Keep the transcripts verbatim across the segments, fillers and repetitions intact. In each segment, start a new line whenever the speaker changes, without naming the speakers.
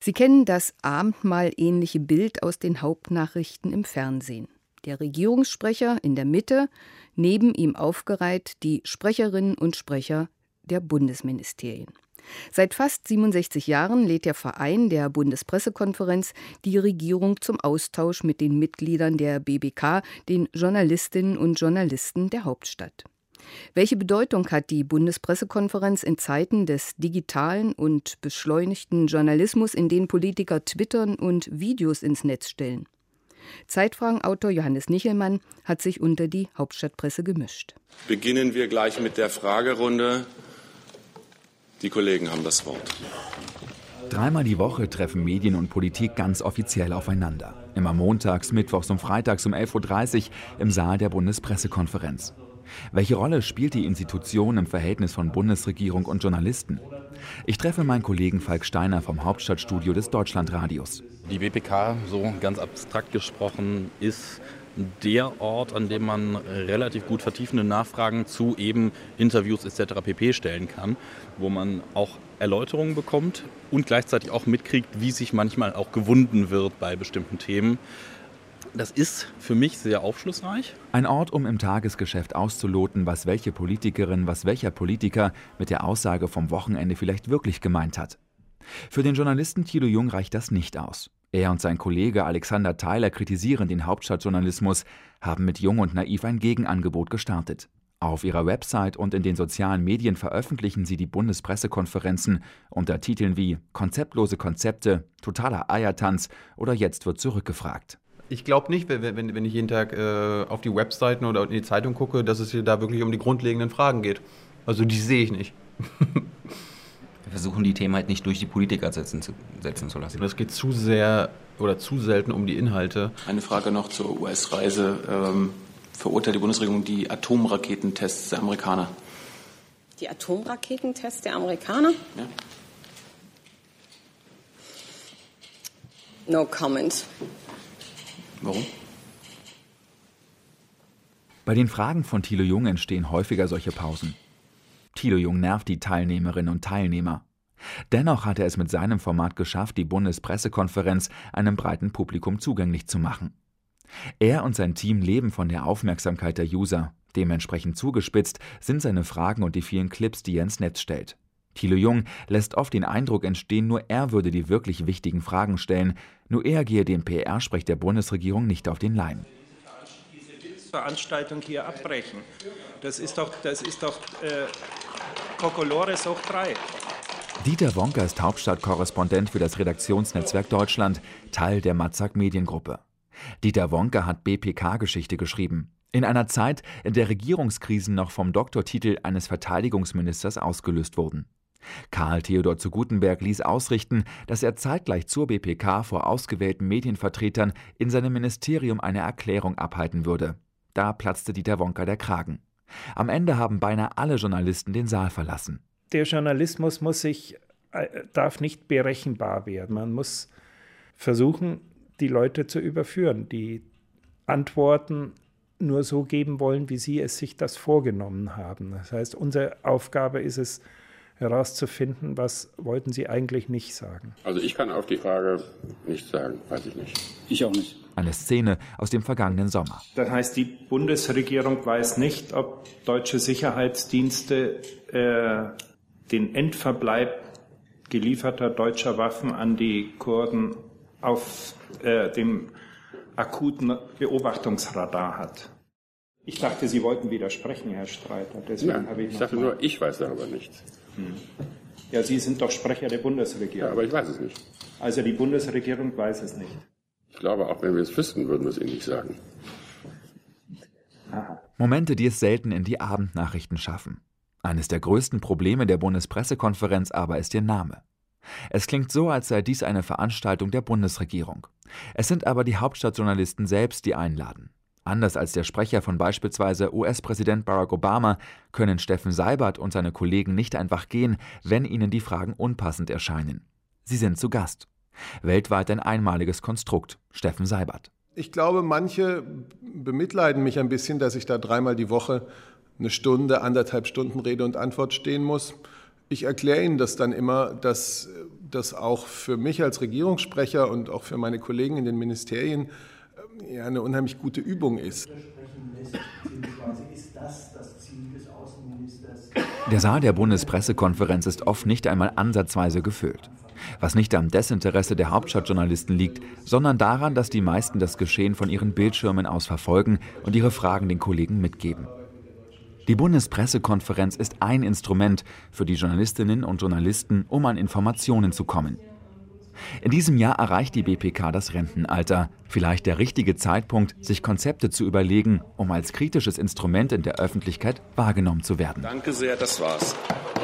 Sie kennen das abendmahlähnliche Bild aus den Hauptnachrichten im Fernsehen. Der Regierungssprecher in der Mitte, neben ihm aufgereiht die Sprecherinnen und Sprecher der Bundesministerien. Seit fast siebenundsechzig Jahren lädt der Verein der Bundespressekonferenz die Regierung zum Austausch mit den Mitgliedern der B B K, den Journalistinnen und Journalisten der Hauptstadt. Welche Bedeutung hat die Bundespressekonferenz in Zeiten des digitalen und beschleunigten Journalismus, in denen Politiker twittern und Videos ins Netz stellen? Zeitfragenautor Johannes Nichelmann hat sich unter die Hauptstadtpresse gemischt.
Beginnen wir gleich mit der Fragerunde. Die Kollegen haben das Wort.
Dreimal die Woche treffen Medien und Politik ganz offiziell aufeinander. Immer montags, mittwochs und freitags um elf Uhr dreißig im Saal der Bundespressekonferenz. Welche Rolle spielt die Institution im Verhältnis von Bundesregierung und Journalisten? Ich treffe meinen Kollegen Falk Steiner vom Hauptstadtstudio des Deutschlandradios.
Die B P K, so ganz abstrakt gesprochen, ist der Ort, an dem man relativ gut vertiefende Nachfragen zu eben Interviews et cetera pp. Stellen kann, wo man auch Erläuterungen bekommt und gleichzeitig auch mitkriegt, wie sich manchmal auch gewunden wird bei bestimmten Themen. Das ist für mich sehr aufschlussreich.
Ein Ort, um im Tagesgeschäft auszuloten, was welche Politikerin, was welcher Politiker mit der Aussage vom Wochenende vielleicht wirklich gemeint hat. Für den Journalisten Thilo Jung reicht das nicht aus. Er und sein Kollege Alexander Theiler kritisieren den Hauptstadtjournalismus, haben mit Jung und Naiv ein Gegenangebot gestartet. Auf ihrer Website und in den sozialen Medien veröffentlichen sie die Bundespressekonferenzen unter Titeln wie »Konzeptlose Konzepte«, »Totaler Eiertanz« oder »Jetzt wird zurückgefragt«.
Ich glaube nicht, wenn, wenn ich jeden Tag äh, auf die Webseiten oder in die Zeitung gucke, dass es hier da wirklich um die grundlegenden Fragen geht. Also die sehe ich nicht.
Wir versuchen die Themen halt nicht durch die Politiker setzen zu, setzen zu lassen.
Das geht zu sehr oder zu selten um die Inhalte.
Eine Frage noch zur U S-Reise. Ähm, verurteilt die Bundesregierung die Atomraketentests der Amerikaner?
Die Atomraketentests der Amerikaner?
Ja.
No comment.
Warum?
Bei den Fragen von Thilo Jung entstehen häufiger solche Pausen. Thilo Jung nervt die Teilnehmerinnen und Teilnehmer. Dennoch hat er es mit seinem Format geschafft, die Bundespressekonferenz einem breiten Publikum zugänglich zu machen. Er und sein Team leben von der Aufmerksamkeit der User. Dementsprechend zugespitzt sind seine Fragen und die vielen Clips, die er ins Netz stellt. Thilo Jung lässt oft den Eindruck entstehen, nur er würde die wirklich wichtigen Fragen stellen, nur er gehe dem P R-Sprech der Bundesregierung nicht auf den Leim.
Diese Veranstaltung hier abbrechen, das ist doch, das ist doch äh, Kokolores hoch drei.
Dieter Wonka ist Hauptstadtkorrespondent für das Redaktionsnetzwerk Deutschland, Teil der Matzak Mediengruppe. Dieter Wonka hat B P K-Geschichte geschrieben. In einer Zeit, in der Regierungskrisen noch vom Doktortitel eines Verteidigungsministers ausgelöst wurden. Karl Theodor zu Guttenberg ließ ausrichten, dass er zeitgleich zur B P K vor ausgewählten Medienvertretern in seinem Ministerium eine Erklärung abhalten würde. Da platzte Dieter Wonka der Kragen. Am Ende haben beinahe alle Journalisten den Saal verlassen.
Der Journalismus muss sich, darf nicht berechenbar werden. Man muss versuchen, die Leute zu überführen, die Antworten nur so geben wollen, wie sie es sich das vorgenommen haben. Das heißt, unsere Aufgabe ist es, herauszufinden, was wollten sie eigentlich nicht sagen.
Also ich kann auf die Frage nichts sagen, weiß ich nicht.
Ich auch nicht.
Eine Szene aus dem vergangenen Sommer.
Das heißt, die Bundesregierung weiß nicht, ob deutsche Sicherheitsdienste äh, den Endverbleib gelieferter deutscher Waffen an die Kurden auf äh, dem akuten Beobachtungsradar hat. Ich dachte, Sie wollten widersprechen, Herr Streiter. Deswegen
Nein,
habe ich
ich dachte nur, ich weiß darüber nichts.
Hm. Ja, Sie sind doch Sprecher der Bundesregierung.
Ja, aber ich weiß es nicht.
Also die Bundesregierung weiß es nicht.
Ich glaube, auch wenn wir es wüssten, würden wir es Ihnen nicht sagen.
Aha.
Momente, die es selten in die Abendnachrichten schaffen. Eines der größten Probleme der Bundespressekonferenz aber ist ihr Name. Es klingt so, als sei dies eine Veranstaltung der Bundesregierung. Es sind aber die Hauptstadtjournalisten selbst, die einladen. Anders als der Sprecher von beispielsweise U S-Präsident Barack Obama können Steffen Seibert und seine Kollegen nicht einfach gehen, wenn ihnen die Fragen unpassend erscheinen. Sie sind zu Gast. Weltweit ein einmaliges Konstrukt. Steffen Seibert.
Ich glaube, manche bemitleiden mich ein bisschen, dass ich da dreimal die Woche eine Stunde, anderthalb Stunden Rede und Antwort stehen muss. Ich erkläre Ihnen das dann immer, dass das auch für mich als Regierungssprecher und auch für meine Kollegen in den Ministerien ja eine unheimlich gute Übung ist.
Der Saal der Bundespressekonferenz ist oft nicht einmal ansatzweise gefüllt. Was nicht am Desinteresse der Hauptstadtjournalisten liegt, sondern daran, dass die meisten das Geschehen von ihren Bildschirmen aus verfolgen und ihre Fragen den Kollegen mitgeben. Die Bundespressekonferenz ist ein Instrument für die Journalistinnen und Journalisten, um an Informationen zu kommen. In diesem Jahr erreicht die B P K das Rentenalter. Vielleicht der richtige Zeitpunkt, sich Konzepte zu überlegen, um als kritisches Instrument in der Öffentlichkeit wahrgenommen zu werden.
Danke sehr, das war's.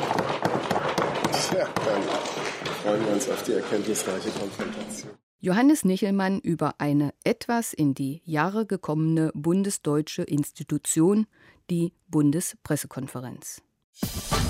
Ja, dann freuen wir uns auf die erkenntnisreiche Konfrontation.
Johannes Nichelmann über eine etwas in die Jahre gekommene bundesdeutsche Institution, die Bundespressekonferenz.